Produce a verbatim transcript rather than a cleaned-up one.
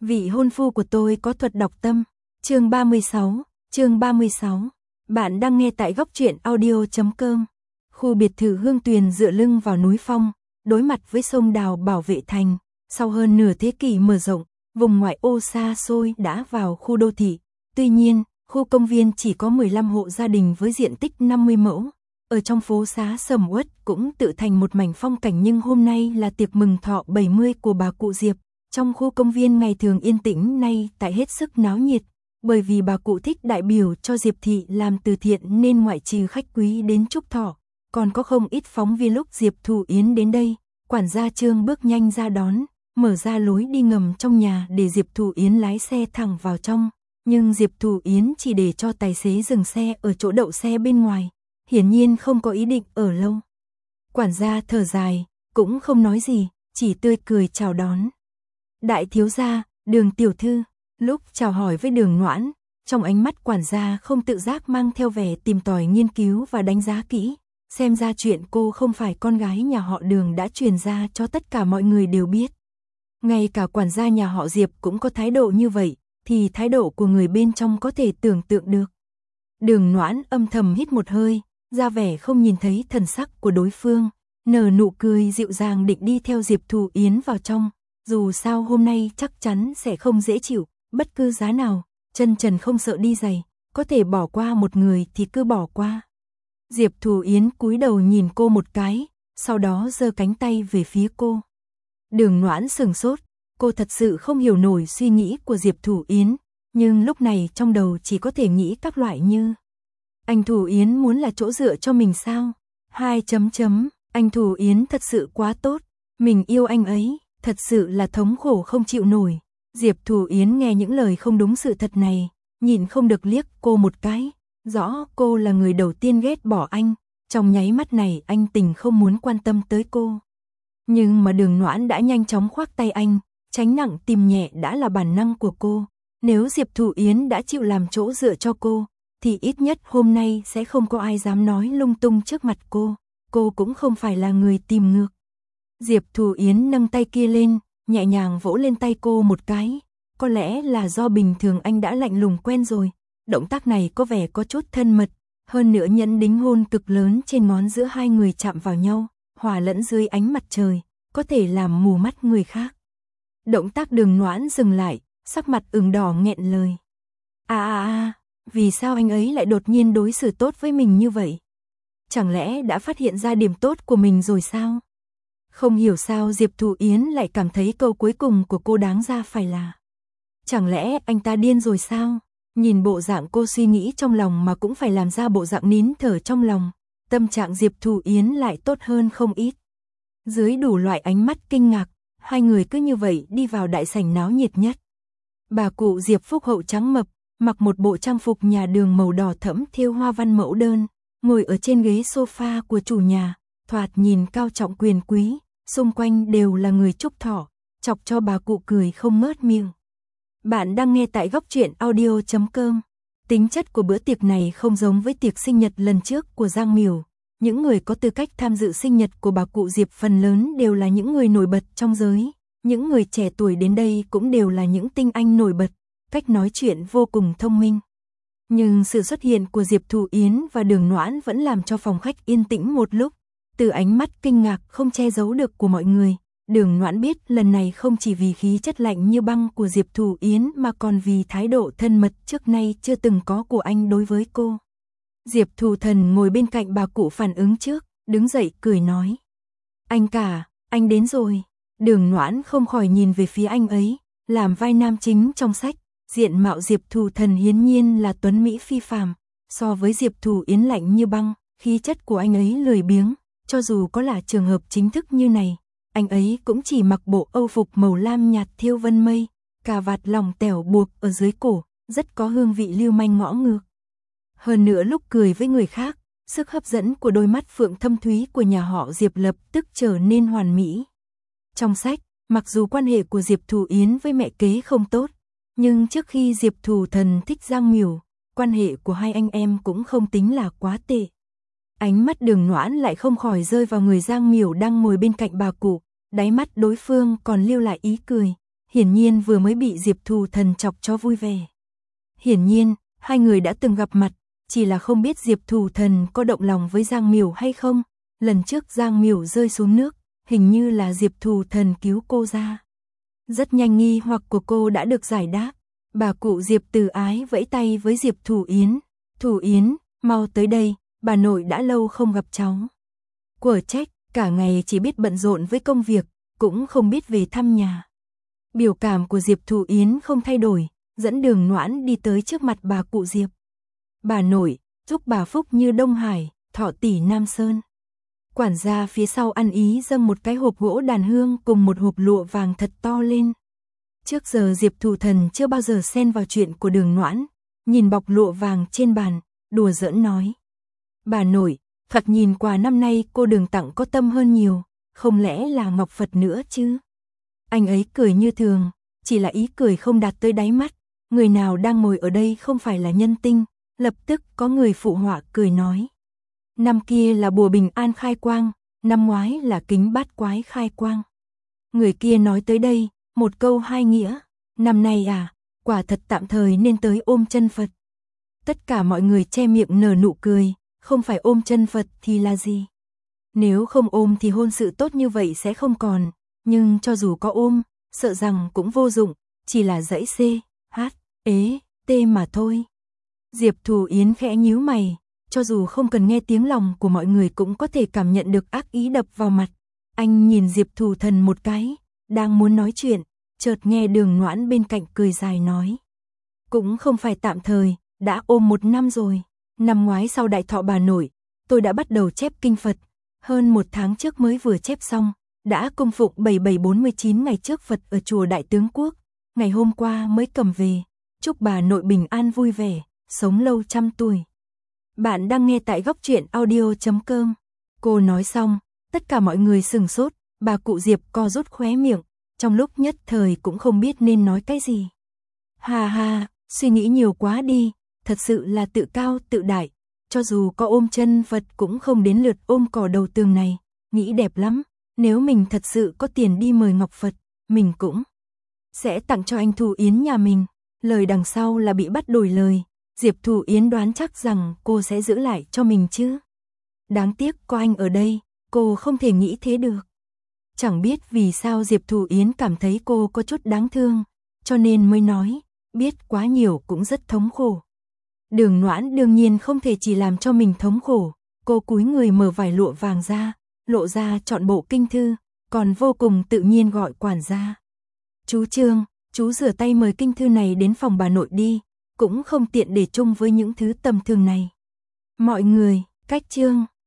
Vị hôn phu của tôi có thuật đọc tâm. Chương ba mươi sáu, chương ba mươi sáu. Bạn đang nghe tại góc truyện audio chấm com. Khu biệt thự Hương Tuyền dựa lưng vào núi phong, đối mặt với sông Đào bảo vệ thành. Sau hơn nửa thế kỷ mở rộng, vùng ngoại ô xa xôi đã vào khu đô thị. Tuy nhiên, khu công viên chỉ có mười lăm hộ gia đình với diện tích năm mươi mẫu. Ở trong phố xá sầm uất cũng tự thành một mảnh phong cảnh, nhưng hôm nay là tiệc mừng thọ bảy mươi của bà cụ Diệp. Trong khu công viên ngày thường yên tĩnh nay tại hết sức náo nhiệt, bởi vì bà cụ thích đại biểu cho Diệp thị làm từ thiện nên ngoại trừ khách quý đến chúc thọ, còn có không ít phóng viên. Lúc Diệp Thù Yến đến đây, quản gia Trương bước nhanh ra đón, mở ra lối đi ngầm trong nhà để Diệp Thù Yến lái xe thẳng vào trong, nhưng Diệp Thù Yến chỉ để cho tài xế dừng xe ở chỗ đậu xe bên ngoài, hiển nhiên không có ý định ở lâu. Quản gia thở dài, cũng không nói gì, chỉ tươi cười chào đón. Đại thiếu gia, Đường tiểu thư. Lúc chào hỏi với Đường Noãn, trong ánh mắt quản gia không tự giác mang theo vẻ tìm tòi nghiên cứu và đánh giá kỹ. Xem ra chuyện cô không phải con gái nhà họ Đường đã truyền ra cho tất cả mọi người đều biết. Ngay cả quản gia nhà họ Diệp cũng có thái độ như vậy, thì thái độ của người bên trong có thể tưởng tượng được. Đường Noãn âm thầm hít một hơi, ra vẻ không nhìn thấy thần sắc của đối phương, nở nụ cười dịu dàng định đi theo Diệp Thù Yến vào trong. Dù sao hôm nay chắc chắn sẽ không dễ chịu, bất cứ giá nào, chân trần không sợ đi giày, có thể bỏ qua một người thì cứ bỏ qua. Diệp Thù Yến cúi đầu nhìn cô một cái, sau đó giơ cánh tay về phía cô. Đường Noãn sừng sốt, cô thật sự không hiểu nổi suy nghĩ của Diệp Thù Yến, nhưng lúc này trong đầu chỉ có thể nghĩ các loại như: anh Thù Yến muốn là chỗ dựa cho mình sao? Hai chấm chấm, anh Thù Yến thật sự quá tốt, mình yêu anh ấy. Thật sự là thống khổ không chịu nổi. Diệp Thù Yến nghe những lời không đúng sự thật này, nhìn không được liếc cô một cái. Rõ cô là người đầu tiên ghét bỏ anh, trong nháy mắt này anh tình không muốn quan tâm tới cô. Nhưng mà Đường Noãn đã nhanh chóng khoác tay anh, tránh nặng tìm nhẹ đã là bản năng của cô. Nếu Diệp Thù Yến đã chịu làm chỗ dựa cho cô, thì ít nhất hôm nay sẽ không có ai dám nói lung tung trước mặt cô. Cô cũng không phải là người tìm ngược. Diệp Thù Yến nâng tay kia lên, nhẹ nhàng vỗ lên tay cô một cái. Có lẽ là do bình thường anh đã lạnh lùng quen rồi, động tác này có vẻ có chút thân mật, hơn nữa nhẫn đính hôn cực lớn trên ngón giữa hai người chạm vào nhau, hòa lẫn dưới ánh mặt trời, có thể làm mù mắt người khác. Động tác Đường Noãn dừng lại, sắc mặt ửng đỏ nghẹn lời. À à à, vì sao anh ấy lại đột nhiên đối xử tốt với mình như vậy? Chẳng lẽ đã phát hiện ra điểm tốt của mình rồi sao? Không hiểu sao Diệp Thù Yến lại cảm thấy câu cuối cùng của cô đáng ra phải là: chẳng lẽ anh ta điên rồi sao? Nhìn bộ dạng cô suy nghĩ trong lòng mà cũng phải làm ra bộ dạng nín thở trong lòng, tâm trạng Diệp Thù Yến lại tốt hơn không ít. Dưới đủ loại ánh mắt kinh ngạc, hai người cứ như vậy đi vào đại sảnh náo nhiệt nhất. Bà cụ Diệp phúc hậu trắng mập, mặc một bộ trang phục nhà Đường màu đỏ thẫm thêu hoa văn mẫu đơn, ngồi ở trên ghế sofa của chủ nhà, thoạt nhìn cao trọng quyền quý. Xung quanh đều là người chúc thọ, chọc cho bà cụ cười không ngớt miệng. Bạn đang nghe tại góc truyện audio chấm com. Tính chất của bữa tiệc này không giống với tiệc sinh nhật lần trước của Giang Miểu. Những người có tư cách tham dự sinh nhật của bà cụ Diệp phần lớn đều là những người nổi bật trong giới. Những người trẻ tuổi đến đây cũng đều là những tinh anh nổi bật, cách nói chuyện vô cùng thông minh. Nhưng sự xuất hiện của Diệp Thù Yến và Đường Noãn vẫn làm cho phòng khách yên tĩnh một lúc. Từ ánh mắt kinh ngạc không che giấu được của mọi người, Đường Noãn biết lần này không chỉ vì khí chất lạnh như băng của Diệp Thù Yến mà còn vì thái độ thân mật trước nay chưa từng có của anh đối với cô. Diệp Thù Thần ngồi bên cạnh bà cụ phản ứng trước, đứng dậy cười nói: anh cả, anh đến rồi. Đường Noãn không khỏi nhìn về phía anh ấy, làm vai nam chính trong sách, diện mạo Diệp Thù Thần hiển nhiên là tuấn mỹ phi phàm, so với Diệp Thù Yến lạnh như băng, khí chất của anh ấy lười biếng. Cho dù có là trường hợp chính thức như này, anh ấy cũng chỉ mặc bộ âu phục màu lam nhạt thêu vân mây, cà vạt lỏng tẻo buộc ở dưới cổ, rất có hương vị lưu manh ngõ ngược. Hơn nữa lúc cười với người khác, sức hấp dẫn của đôi mắt phượng thâm thúy của nhà họ Diệp lập tức trở nên hoàn mỹ. Trong sách, mặc dù quan hệ của Diệp Thù Yến với mẹ kế không tốt, nhưng trước khi Diệp Thù Thần thích Giang Miểu, quan hệ của hai anh em cũng không tính là quá tệ. Ánh mắt Đường Noãn lại không khỏi rơi vào người Giang Miểu đang ngồi bên cạnh bà cụ, đáy mắt đối phương còn lưu lại ý cười, hiển nhiên vừa mới bị Diệp Thù Thần chọc cho vui vẻ. Hiển nhiên, hai người đã từng gặp mặt, chỉ là không biết Diệp Thù Thần có động lòng với Giang Miểu hay không. Lần trước Giang Miểu rơi xuống nước, hình như là Diệp Thù Thần cứu cô ra. Rất nhanh nghi hoặc của cô đã được giải đáp. Bà cụ Diệp từ ái vẫy tay với Diệp Thủ Yến. Thủ Yến, mau tới đây, bà nội đã lâu không gặp cháu. Quở trách, cả ngày chỉ biết bận rộn với công việc, cũng không biết về thăm nhà. Biểu cảm của Diệp Thủ Yến không thay đổi, dẫn Đường Noãn đi tới trước mặt bà cụ Diệp. Bà nội, giúp bà phúc như Đông Hải, thọ tỷ Nam Sơn. Quản gia phía sau ăn ý dâng một cái hộp gỗ đàn hương cùng một hộp lụa vàng thật to lên. Trước giờ Diệp Thù Thần chưa bao giờ xen vào chuyện của Đường Noãn, nhìn bọc lụa vàng trên bàn, đùa giỡn nói. Bà nội, Phật nhìn quà năm nay cô Đường tặng có tâm hơn nhiều, không lẽ là ngọc Phật nữa chứ? Anh ấy cười như thường, chỉ là ý cười không đạt tới đáy mắt, người nào đang ngồi ở đây không phải là nhân tinh, lập tức có người phụ họa cười nói. Năm kia là bùa bình an khai quang, năm ngoái là kính bát quái khai quang. Người kia nói tới đây, một câu hai nghĩa, năm nay à, quả thật tạm thời nên tới ôm chân Phật. Tất cả mọi người che miệng nở nụ cười, không phải ôm chân Phật thì là gì? Nếu không ôm thì hôn sự tốt như vậy sẽ không còn, nhưng cho dù có ôm, sợ rằng cũng vô dụng, chỉ là dãy C, H, ế, T mà thôi. Diệp Thù Yến khẽ nhíu mày, cho dù không cần nghe tiếng lòng của mọi người cũng có thể cảm nhận được ác ý đập vào mặt. Anh nhìn Diệp Thù Thần một cái, đang muốn nói chuyện, chợt nghe Đường Noãn bên cạnh cười dài nói. Cũng không phải tạm thời, đã ôm một năm rồi. Năm ngoái sau đại thọ bà nội, tôi đã bắt đầu chép kinh Phật. Hơn một tháng trước mới vừa chép xong, đã cung phụng bảy bảy bốn mươi chín ngày trước Phật ở chùa Đại Tướng Quốc. Ngày hôm qua mới cầm về, chúc bà nội bình an vui vẻ, sống lâu trăm tuổi. Bạn đang nghe tại góc truyện audio chấm com. Cô nói xong, tất cả mọi người sừng sốt, bà cụ Diệp co rút khóe miệng, trong lúc nhất thời cũng không biết nên nói cái gì. Hà hà, suy nghĩ nhiều quá đi, thật sự là tự cao tự đại, cho dù có ôm chân Phật cũng không đến lượt ôm cỏ đầu tường này, nghĩ đẹp lắm, nếu mình thật sự có tiền đi mời Ngọc Phật, mình cũng sẽ tặng cho anh Thù Yến nhà mình. Lời đằng sau là bị bắt đổi lời, Diệp Thù Yến đoán chắc rằng cô sẽ giữ lại cho mình chứ. Đáng tiếc có anh ở đây, cô không thể nghĩ thế được. Chẳng biết vì sao Diệp Thù Yến cảm thấy cô có chút đáng thương, cho nên mới nói, biết quá nhiều cũng rất thống khổ. Đường Noãn đương nhiên không thể chỉ làm cho mình thống khổ, cô cúi người mở vải lụa vàng ra, lộ ra trọn bộ kinh thư, còn vô cùng tự nhiên gọi quản gia. Chú Trương, chú rửa tay mời kinh thư này đến phòng bà nội đi, cũng không tiện để chung với những thứ tầm thường này. Mọi người, cách Trương.